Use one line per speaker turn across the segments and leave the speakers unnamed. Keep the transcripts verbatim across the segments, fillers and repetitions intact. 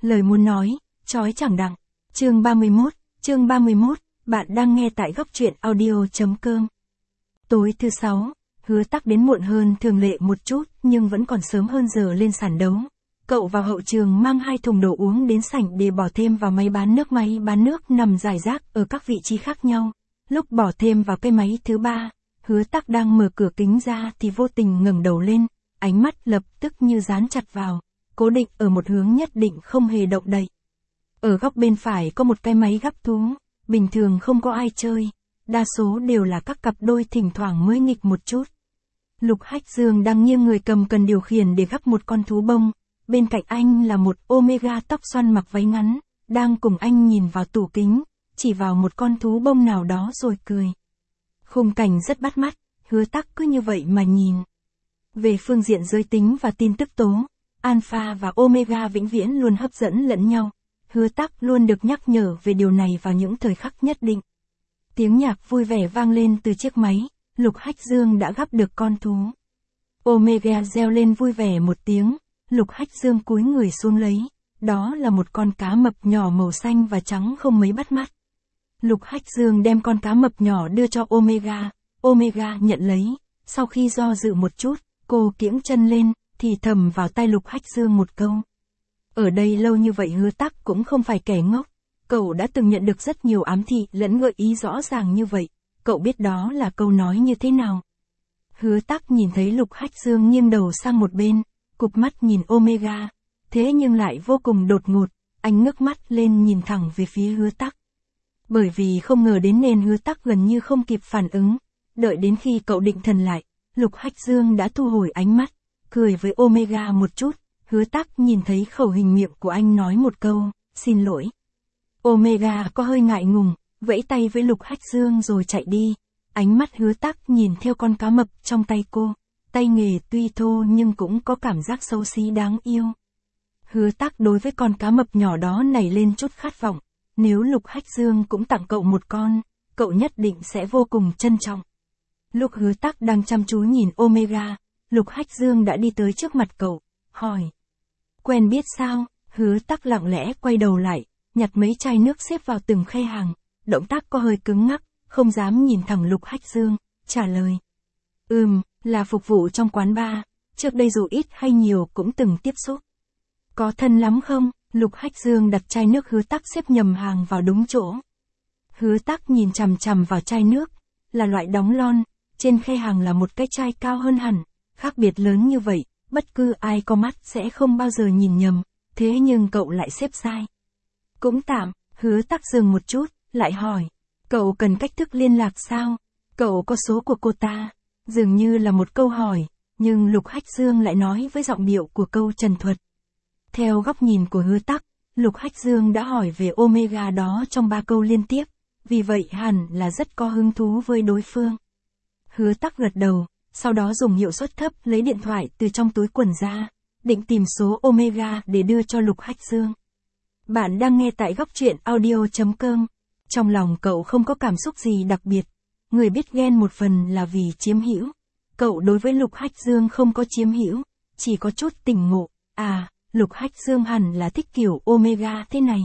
Lời muốn nói, chói chẳng đặng. Chương ba mươi mốt, chương ba mươi mốt, bạn đang nghe tại góc truyện audio.com. Tối thứ sáu, Hứa Tắc đến muộn hơn thường lệ một chút, nhưng vẫn còn sớm hơn giờ lên sàn đấu. Cậu vào hậu trường mang hai thùng đồ uống đến sảnh để bỏ thêm vào máy bán nước. Máy bán nước nằm rải rác ở các vị trí khác nhau. Lúc bỏ thêm vào cái máy thứ ba, Hứa Tắc đang mở cửa kính ra thì vô tình ngẩng đầu lên, ánh mắt lập tức như dán chặt vào, cố định ở một hướng nhất định không hề động đậy. Ở góc bên phải có một cái máy gắp thú, bình thường không có ai chơi, đa số đều là các cặp đôi thỉnh thoảng mới nghịch một chút. Lục Hách Dương đang nghiêng người cầm cần điều khiển để gắp một con thú bông, bên cạnh anh là một Omega tóc xoăn mặc váy ngắn, đang cùng anh nhìn vào tủ kính, chỉ vào một con thú bông nào đó rồi cười. Khung cảnh rất bắt mắt, Hứa Tắc cứ như vậy mà nhìn. Về phương diện giới tính và tin tức tố, Alpha và Omega vĩnh viễn luôn hấp dẫn lẫn nhau. Hứa Tắc luôn được nhắc nhở về điều này vào những thời khắc nhất định. Tiếng nhạc vui vẻ vang lên từ chiếc máy, Lục Hách Dương đã gắp được con thú. Omega reo lên vui vẻ một tiếng, Lục Hách Dương cúi người xuống lấy, đó là một con cá mập nhỏ màu xanh và trắng không mấy bắt mắt. Lục Hách Dương đem con cá mập nhỏ đưa cho Omega, Omega nhận lấy, sau khi do dự một chút, cô kiễng chân lên, thì thầm vào tai Lục Hách Dương một câu. Ở đây lâu như vậy Hứa Tắc cũng không phải kẻ ngốc, cậu đã từng nhận được rất nhiều ám thị lẫn gợi ý rõ ràng như vậy, cậu biết đó là câu nói như thế nào. Hứa Tắc nhìn thấy Lục Hách Dương nghiêng đầu sang một bên, cụp mắt nhìn Omega, thế nhưng lại vô cùng đột ngột, anh ngước mắt lên nhìn thẳng về phía Hứa Tắc. Bởi vì không ngờ đến nên Hứa Tắc gần như không kịp phản ứng, đợi đến khi cậu định thần lại, Lục Hách Dương đã thu hồi ánh mắt, cười với Omega một chút. Hứa Tắc nhìn thấy khẩu hình miệng của anh nói một câu, xin lỗi. Omega có hơi ngại ngùng, vẫy tay với Lục Hách Dương rồi chạy đi. Ánh mắt Hứa Tắc nhìn theo con cá mập trong tay cô, tay nghề tuy thô nhưng cũng có cảm giác xấu xí đáng yêu. Hứa Tắc đối với con cá mập nhỏ đó nảy lên chút khát vọng, nếu Lục Hách Dương cũng tặng cậu một con, cậu nhất định sẽ vô cùng trân trọng. Lúc Hứa Tắc đang chăm chú nhìn Omega, Lục Hách Dương đã đi tới trước mặt cậu, hỏi. Quen biết sao? Hứa Tắc lặng lẽ quay đầu lại, nhặt mấy chai nước xếp vào từng khay hàng, động tác có hơi cứng ngắc, không dám nhìn thẳng Lục Hách Dương, trả lời. Ừm, là phục vụ trong quán bar, trước đây dù ít hay nhiều cũng từng tiếp xúc. Có thân lắm không? Lục Hách Dương đặt chai nước Hứa Tắc xếp nhầm hàng vào đúng chỗ. Hứa Tắc nhìn chằm chằm vào chai nước, là loại đóng lon, trên khay hàng là một cái chai cao hơn hẳn, khác biệt lớn như vậy. Bất cứ ai có mắt sẽ không bao giờ nhìn nhầm, thế nhưng cậu lại xếp sai. Cũng tạm, Hứa Tắc dừng một chút, lại hỏi. Cậu cần cách thức liên lạc sao? Cậu có số của cô ta? Dường như là một câu hỏi, nhưng Lục Hách Dương lại nói với giọng điệu của câu trần thuật. Theo góc nhìn của Hứa Tắc, Lục Hách Dương đã hỏi về Omega đó trong ba câu liên tiếp, vì vậy hẳn là rất có hứng thú với đối phương. Hứa Tắc gật đầu. Sau đó dùng hiệu suất thấp lấy điện thoại từ trong túi quần ra, định tìm số Omega để đưa cho Lục Hách Dương. Bạn đang nghe tại góc truyện audio.com. Trong lòng cậu không có cảm xúc gì đặc biệt. Người biết ghen một phần là vì chiếm hữu. Cậu đối với Lục Hách Dương không có chiếm hữu, chỉ có chút tỉnh ngộ. À, Lục Hách Dương hẳn là thích kiểu Omega thế này.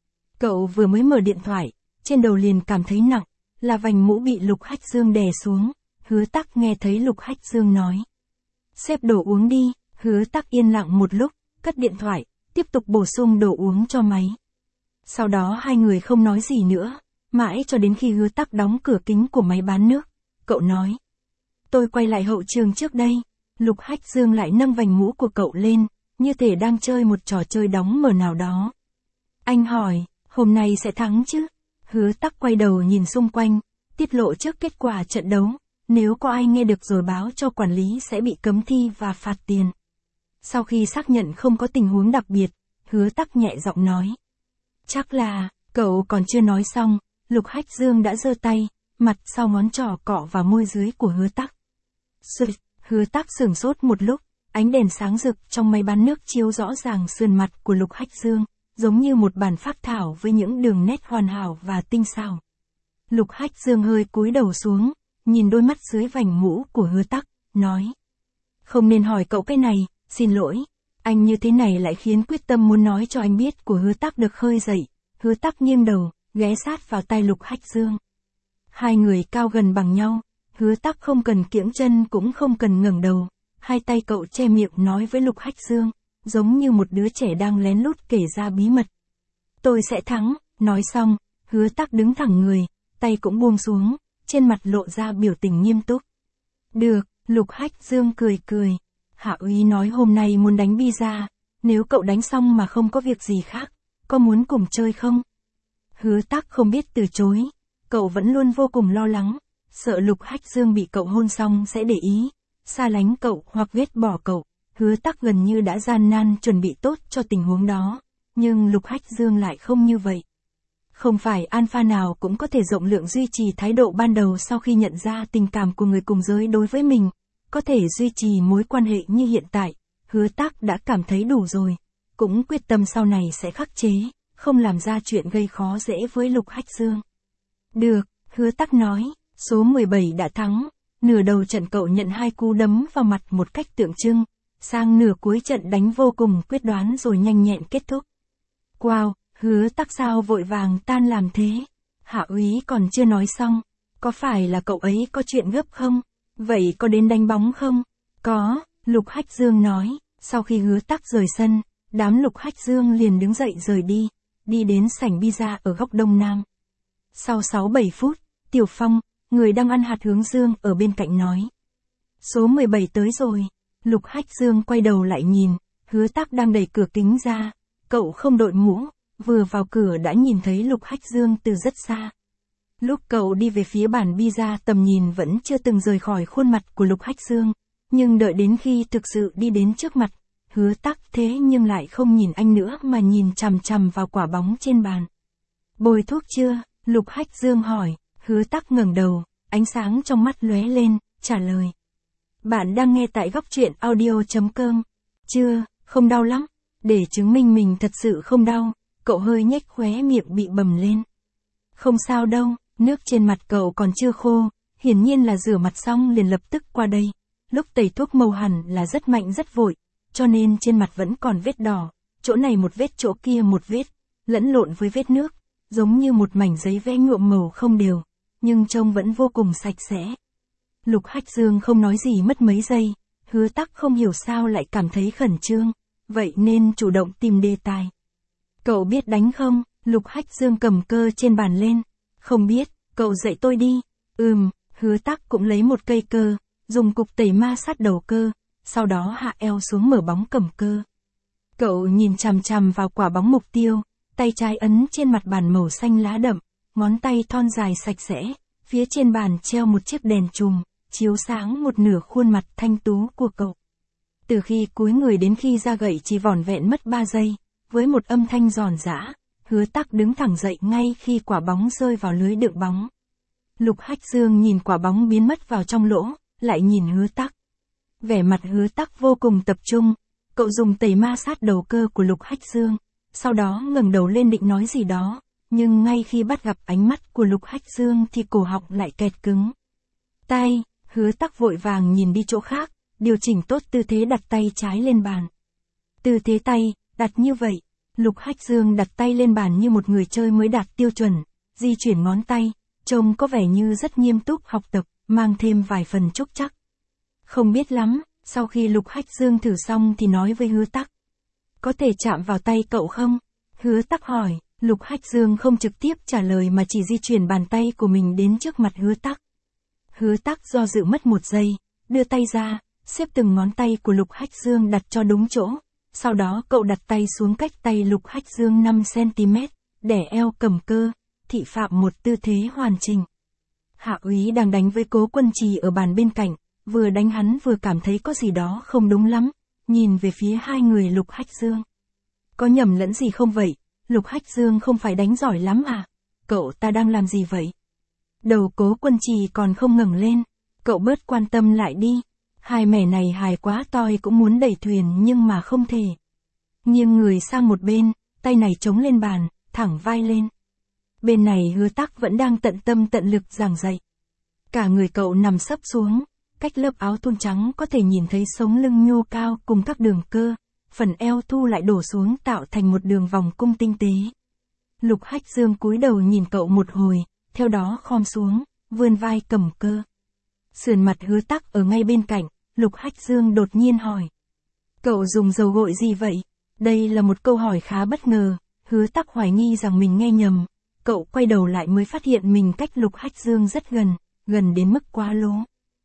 Cậu vừa mới mở điện thoại, trên đầu liền cảm thấy nặng, là vành mũ bị Lục Hách Dương đè xuống. Hứa Tắc nghe thấy Lục Hách Dương nói. Xếp đồ uống đi, Hứa Tắc yên lặng một lúc, cất điện thoại, tiếp tục bổ sung đồ uống cho máy. Sau đó hai người không nói gì nữa, mãi cho đến khi Hứa Tắc đóng cửa kính của máy bán nước, cậu nói. Tôi quay lại hậu trường trước đây, Lục Hách Dương lại nâng vành mũ của cậu lên, như thể đang chơi một trò chơi đóng mở nào đó. Anh hỏi, hôm nay sẽ thắng chứ? Hứa Tắc quay đầu nhìn xung quanh, tiết lộ trước kết quả trận đấu. Nếu có ai nghe được rồi báo cho quản lý sẽ bị cấm thi và phạt tiền. Sau khi xác nhận không có tình huống đặc biệt, Hứa Tắc nhẹ giọng nói. Chắc là, cậu còn chưa nói xong, Lục Hách Dương đã giơ tay, mặt sau ngón trỏ cọ vào môi dưới của Hứa Tắc. Sụt, Hứa Tắc sửng sốt một lúc, ánh đèn sáng rực trong máy bán nước chiếu rõ ràng sườn mặt của Lục Hách Dương, giống như một bản phác thảo với những đường nét hoàn hảo và tinh xảo. Lục Hách Dương hơi cúi đầu xuống, nhìn đôi mắt dưới vành mũ của Hứa Tắc, nói. Không nên hỏi cậu cái này, xin lỗi. Anh như thế này lại khiến quyết tâm muốn nói cho anh biết của Hứa Tắc được khơi dậy. Hứa Tắc nghiêng đầu, ghé sát vào tai Lục Hách Dương. Hai người cao gần bằng nhau, Hứa Tắc không cần kiễng chân cũng không cần ngẩng đầu. Hai tay cậu che miệng nói với Lục Hách Dương, giống như một đứa trẻ đang lén lút kể ra bí mật. Tôi sẽ thắng, nói xong, Hứa Tắc đứng thẳng người, tay cũng buông xuống, trên mặt lộ ra biểu tình nghiêm túc. Được, Lục Hách Dương cười cười. Hạ úy nói hôm nay muốn đánh Pizza, nếu cậu đánh xong mà không có việc gì khác, có muốn cùng chơi không? Hứa Tắc không biết từ chối, cậu vẫn luôn vô cùng lo lắng, sợ Lục Hách Dương bị cậu hôn xong sẽ để ý, xa lánh cậu hoặc ghét bỏ cậu. Hứa Tắc gần như đã gian nan chuẩn bị tốt cho tình huống đó, nhưng Lục Hách Dương lại không như vậy. Không phải alpha nào cũng có thể rộng lượng duy trì thái độ ban đầu sau khi nhận ra tình cảm của người cùng giới đối với mình, có thể duy trì mối quan hệ như hiện tại. Hứa Tắc đã cảm thấy đủ rồi, cũng quyết tâm sau này sẽ khắc chế, không làm ra chuyện gây khó dễ với Lục Hách Dương. Được, Hứa Tắc nói, số mười bảy đã thắng, nửa đầu trận cậu nhận hai cú đấm vào mặt một cách tượng trưng, sang nửa cuối trận đánh vô cùng quyết đoán rồi nhanh nhẹn kết thúc. Wow, Hứa Tắc sao vội vàng tan làm thế? Hạ úy còn chưa nói xong, có phải là cậu ấy có chuyện gấp không? Vậy có đến đánh bóng không? Có, Lục Hách Dương nói, sau khi Hứa Tắc rời sân, đám Lục Hách Dương liền đứng dậy rời đi, đi đến sảnh pizza ở góc đông nam. Sau sáu bảy phút, Tiểu Phong, người đang ăn hạt hướng dương ở bên cạnh nói. Số mười bảy tới rồi. Lục Hách Dương quay đầu lại nhìn, Hứa Tắc đang đẩy cửa kính ra, cậu không đội mũ, vừa vào cửa đã nhìn thấy Lục Hách Dương từ rất xa. Lúc cậu đi về phía bàn pizza tầm nhìn vẫn chưa từng rời khỏi khuôn mặt của Lục Hách Dương, nhưng đợi đến khi thực sự đi đến trước mặt, Hứa Tắc thế nhưng lại không nhìn anh nữa mà nhìn chằm chằm vào quả bóng trên bàn. Bôi thuốc chưa? Lục Hách Dương hỏi. Hứa Tắc ngẩng đầu, ánh sáng trong mắt lóe lên, trả lời. Bạn đang nghe tại góc truyện audio chấm com. Chưa, không đau lắm. Để chứng minh mình thật sự không đau, cậu hơi nhếch khóe miệng bị bầm lên. Không sao đâu, nước trên mặt cậu còn chưa khô, hiển nhiên là rửa mặt xong liền lập tức qua đây. Lúc tẩy thuốc màu hẳn là rất mạnh rất vội, cho nên trên mặt vẫn còn vết đỏ, chỗ này một vết chỗ kia một vết, lẫn lộn với vết nước, giống như một mảnh giấy vẽ nhuộm màu không đều, nhưng trông vẫn vô cùng sạch sẽ. Lục Hách Dương không nói gì mất mấy giây, Hứa Tắc không hiểu sao lại cảm thấy khẩn trương, vậy nên chủ động tìm đề tài. Cậu biết đánh không? Lục Hách Dương cầm cơ trên bàn lên. Không biết, cậu dạy tôi đi. Ừm, Hứa Tắc cũng lấy một cây cơ, dùng cục tẩy ma sát đầu cơ, sau đó hạ eo xuống mở bóng cầm cơ. Cậu nhìn chằm chằm vào quả bóng mục tiêu, tay trái ấn trên mặt bàn màu xanh lá đậm, ngón tay thon dài sạch sẽ, phía trên bàn treo một chiếc đèn chùm, chiếu sáng một nửa khuôn mặt thanh tú của cậu. Từ khi cúi người đến khi ra gậy chỉ vỏn vẹn mất ba giây, với một âm thanh giòn giã, Hứa Tắc đứng thẳng dậy ngay khi quả bóng rơi vào lưới đựng bóng. Lục Hách Dương nhìn quả bóng biến mất vào trong lỗ, lại nhìn Hứa Tắc. Vẻ mặt Hứa Tắc vô cùng tập trung, cậu dùng tẩy ma sát đầu cơ của Lục Hách Dương, sau đó ngẩng đầu lên định nói gì đó, nhưng ngay khi bắt gặp ánh mắt của Lục Hách Dương thì cổ họng lại kẹt cứng. Tay, Hứa Tắc vội vàng nhìn đi chỗ khác, điều chỉnh tốt tư thế đặt tay trái lên bàn. Tư thế tay, đặt như vậy, Lục Hách Dương đặt tay lên bàn như một người chơi mới đạt tiêu chuẩn, di chuyển ngón tay, trông có vẻ như rất nghiêm túc học tập, mang thêm vài phần trúc chắc. Không biết lắm, sau khi Lục Hách Dương thử xong thì nói với Hứa Tắc. Có thể chạm vào tay cậu không? Hứa Tắc hỏi, Lục Hách Dương không trực tiếp trả lời mà chỉ di chuyển bàn tay của mình đến trước mặt Hứa Tắc. Hứa Tắc do dự mất một giây, đưa tay ra, xếp từng ngón tay của Lục Hách Dương đặt cho đúng chỗ. Sau đó cậu đặt tay xuống cách tay Lục Hách Dương năm xăng-ti-mét, đẻ eo cầm cơ, thị phạm một tư thế hoàn chỉnh. Hạ úy đang đánh với Cố Quân Trì ở bàn bên cạnh, vừa đánh hắn vừa cảm thấy có gì đó không đúng lắm, nhìn về phía hai người Lục Hách Dương. Có nhầm lẫn gì không vậy? Lục Hách Dương không phải đánh giỏi lắm à? Cậu ta đang làm gì vậy? Đầu Cố Quân Trì còn không ngẩng lên, cậu bớt quan tâm lại đi. Hai mẻ này hài quá toi cũng muốn đẩy thuyền nhưng mà không thể. Nghiêng người sang một bên, tay này chống lên bàn, thẳng vai lên. Bên này Hứa Tắc vẫn đang tận tâm tận lực giảng dạy. Cả người cậu nằm sấp xuống, cách lớp áo thun trắng có thể nhìn thấy sống lưng nhô cao cùng các đường cơ, phần eo thu lại đổ xuống tạo thành một đường vòng cung tinh tế. Lục Hách Dương cúi đầu nhìn cậu một hồi, theo đó khom xuống, vươn vai cầm cơ. Sườn mặt Hứa Tắc ở ngay bên cạnh, Lục Hách Dương đột nhiên hỏi. Cậu dùng dầu gội gì vậy? Đây là một câu hỏi khá bất ngờ, Hứa Tắc hoài nghi rằng mình nghe nhầm. Cậu quay đầu lại mới phát hiện mình cách Lục Hách Dương rất gần, gần đến mức quá lố.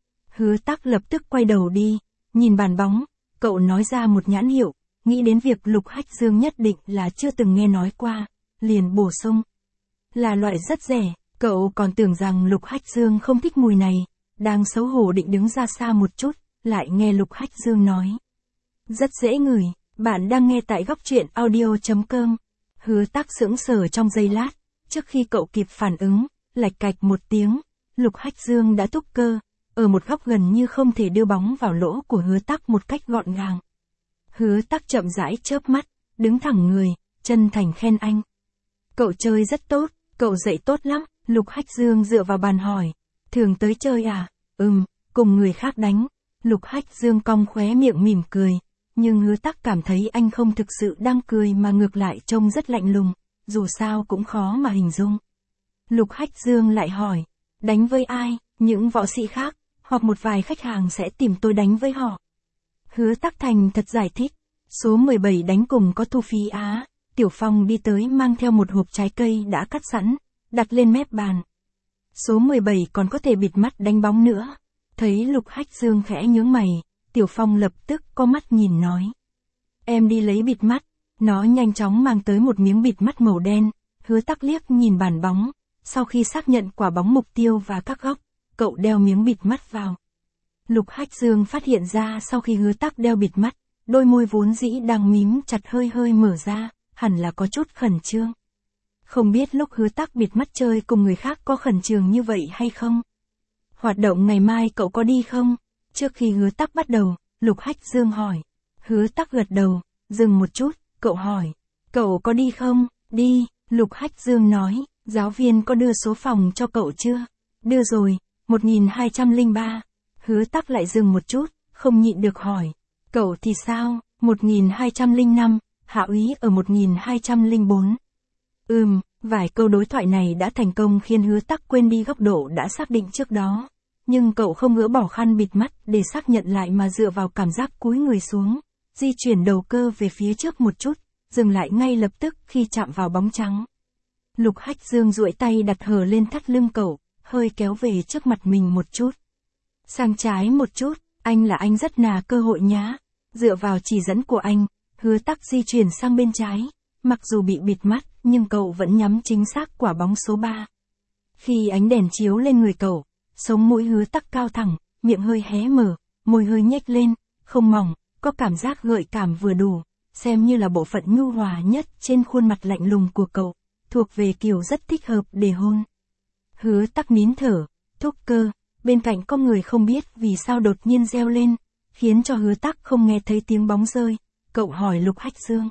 Hứa Tắc lập tức quay đầu đi, nhìn bàn bóng, cậu nói ra một nhãn hiệu, nghĩ đến việc Lục Hách Dương nhất định là chưa từng nghe nói qua, liền bổ sung. Là loại rất rẻ, cậu còn tưởng rằng Lục Hách Dương không thích mùi này, đang xấu hổ định đứng ra xa một chút, lại nghe Lục Hách Dương nói. Rất dễ ngửi, bạn đang nghe tại góc truyện audio chấm com. Hứa Tắc sững sờ trong giây lát, trước khi cậu kịp phản ứng, lạch cạch một tiếng, Lục Hách Dương đã thúc cơ, ở một góc gần như không thể đưa bóng vào lỗ của Hứa Tắc một cách gọn gàng. Hứa Tắc chậm rãi chớp mắt, đứng thẳng người, chân thành khen anh. Cậu chơi rất tốt, cậu dạy tốt lắm, Lục Hách Dương dựa vào bàn hỏi. Thường tới chơi à? Ừm, cùng người khác đánh. Lục Hách Dương cong khóe miệng mỉm cười, nhưng Hứa Tắc cảm thấy anh không thực sự đang cười mà ngược lại trông rất lạnh lùng, dù sao cũng khó mà hình dung. Lục Hách Dương lại hỏi, đánh với ai? Những võ sĩ khác, hoặc một vài khách hàng sẽ tìm tôi đánh với họ. Hứa Tắc thành thật giải thích, số mười bảy đánh cùng có thu phí á. Tiểu Phong đi tới mang theo một hộp trái cây đã cắt sẵn, đặt lên mép bàn. Số mười bảy còn có thể bịt mắt đánh bóng nữa. Thấy Lục Hách Dương khẽ nhướng mày, Tiểu Phong lập tức có mắt nhìn nói. Em đi lấy bịt mắt. Nó nhanh chóng mang tới một miếng bịt mắt màu đen. Hứa Tắc liếc nhìn bàn bóng, sau khi xác nhận quả bóng mục tiêu và các góc, cậu đeo miếng bịt mắt vào. Lục Hách Dương phát hiện ra sau khi Hứa Tắc đeo bịt mắt, đôi môi vốn dĩ đang mím chặt hơi hơi mở ra, hẳn là có chút khẩn trương. Không biết lúc Hứa Tắc bịt mắt chơi cùng người khác có khẩn trương như vậy hay không? Hoạt động ngày mai cậu có đi không? Trước khi Hứa Tắc bắt đầu, Lục Hách Dương hỏi. Hứa Tắc gật đầu, dừng một chút, cậu hỏi. Cậu có đi không? Đi, Lục Hách Dương nói. Giáo viên có đưa số phòng cho cậu chưa? Đưa rồi, một nghìn hai trăm lẻ ba. Hứa Tắc lại dừng một chút, không nhịn được hỏi. Cậu thì sao? một nghìn hai trăm lẻ năm, Hạ úy ở một nghìn hai trăm lẻ bốn. Ừm, vài câu đối thoại này đã thành công khiến Hứa Tắc quên đi góc độ đã xác định trước đó. Nhưng cậu không gỡ bỏ khăn bịt mắt để xác nhận lại mà dựa vào cảm giác cúi người xuống, di chuyển đầu cơ về phía trước một chút, dừng lại ngay lập tức khi chạm vào bóng trắng. Lục Hách Dương duỗi tay đặt hờ lên thắt lưng cậu, hơi kéo về trước mặt mình một chút. Sang trái một chút, anh là anh rất nà cơ hội nhá. Dựa vào chỉ dẫn của anh, Hứa Tắc di chuyển sang bên trái, mặc dù bị bịt mắt, nhưng cậu vẫn nhắm chính xác quả bóng số ba. Khi ánh đèn chiếu lên người cậu, sống mũi Hứa Tắc cao thẳng, miệng hơi hé mở, môi hơi nhếch lên, không mỏng, có cảm giác gợi cảm vừa đủ, xem như là bộ phận nhu hòa nhất trên khuôn mặt lạnh lùng của cậu, thuộc về kiểu rất thích hợp để hôn. Hứa Tắc nín thở, thúc cơ, bên cạnh có người không biết vì sao đột nhiên reo lên, khiến cho Hứa Tắc không nghe thấy tiếng bóng rơi. Cậu hỏi Lục Hách Dương.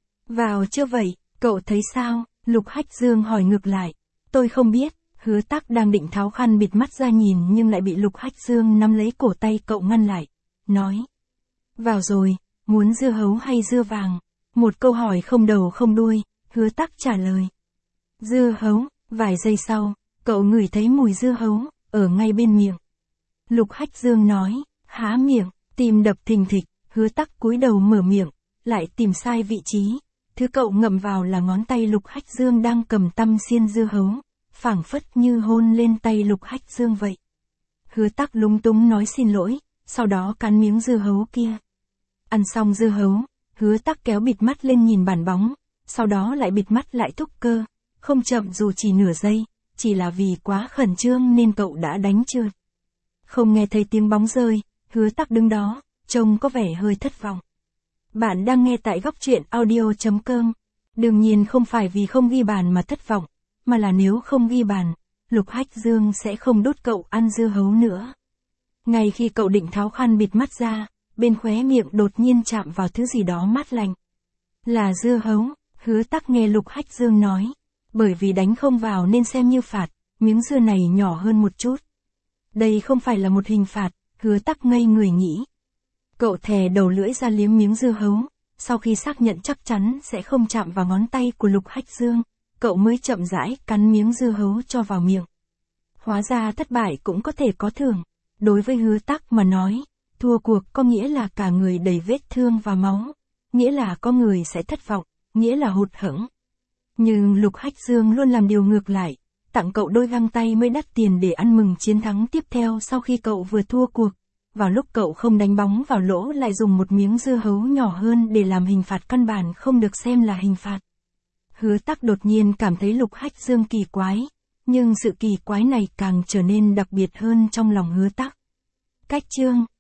Vào chưa vậy, cậu thấy sao? Lục Hách Dương hỏi ngược lại. Tôi không biết. Hứa Tắc đang định tháo khăn bịt mắt ra nhìn nhưng lại bị Lục Hách Dương nắm lấy cổ tay cậu ngăn lại. Nói. Vào rồi, muốn dưa hấu hay dưa vàng? Một câu hỏi không đầu không đuôi, Hứa Tắc trả lời. Dưa hấu, vài giây sau, cậu ngửi thấy mùi dưa hấu, ở ngay bên miệng. Lục Hách Dương nói, há miệng, tim đập thình thịch, Hứa Tắc cúi đầu mở miệng, lại tìm sai vị trí. Thứ cậu ngậm vào là ngón tay Lục Hách Dương đang cầm tăm xiên dưa hấu, phảng phất như hôn lên tay Lục Hách Dương vậy. Hứa Tắc lúng túng nói xin lỗi, sau đó cắn miếng dưa hấu kia. Ăn xong dưa hấu, Hứa Tắc kéo bịt mắt lên nhìn bàn bóng, sau đó lại bịt mắt lại thúc cơ, không chậm dù chỉ nửa giây, chỉ là vì quá khẩn trương nên cậu đã đánh trượt. Không nghe thấy tiếng bóng rơi, Hứa Tắc đứng đó, trông có vẻ hơi thất vọng. Bạn đang nghe tại góc truyện audio chấm com. Đương nhiên không phải vì không ghi bàn mà thất vọng, mà là nếu không ghi bàn, Lục Hách Dương sẽ không đốt cậu ăn dưa hấu nữa. Ngay khi cậu định tháo khăn bịt mắt ra, bên khóe miệng đột nhiên chạm vào thứ gì đó mát lạnh. Là dưa hấu, Hứa Tắc nghe Lục Hách Dương nói. Bởi vì đánh không vào nên xem như phạt, miếng dưa này nhỏ hơn một chút. Đây không phải là một hình phạt, Hứa Tắc ngây người nghĩ. Cậu thè đầu lưỡi ra liếm miếng dưa hấu, sau khi xác nhận chắc chắn sẽ không chạm vào ngón tay của Lục Hách Dương, cậu mới chậm rãi cắn miếng dưa hấu cho vào miệng. Hóa ra thất bại cũng có thể có thưởng. Đối với Hứa Tắc mà nói, thua cuộc có nghĩa là cả người đầy vết thương và máu, nghĩa là có người sẽ thất vọng, nghĩa là hụt hẫng. Nhưng Lục Hách Dương luôn làm điều ngược lại, tặng cậu đôi găng tay mới đắt tiền để ăn mừng chiến thắng tiếp theo sau khi cậu vừa thua cuộc. Vào lúc cậu không đánh bóng vào lỗ lại dùng một miếng dưa hấu nhỏ hơn để làm hình phạt căn bản không được xem là hình phạt. Hứa Tắc đột nhiên cảm thấy Lục Hách Dương kỳ quái, nhưng sự kỳ quái này càng trở nên đặc biệt hơn trong lòng Hứa Tắc. Cách chương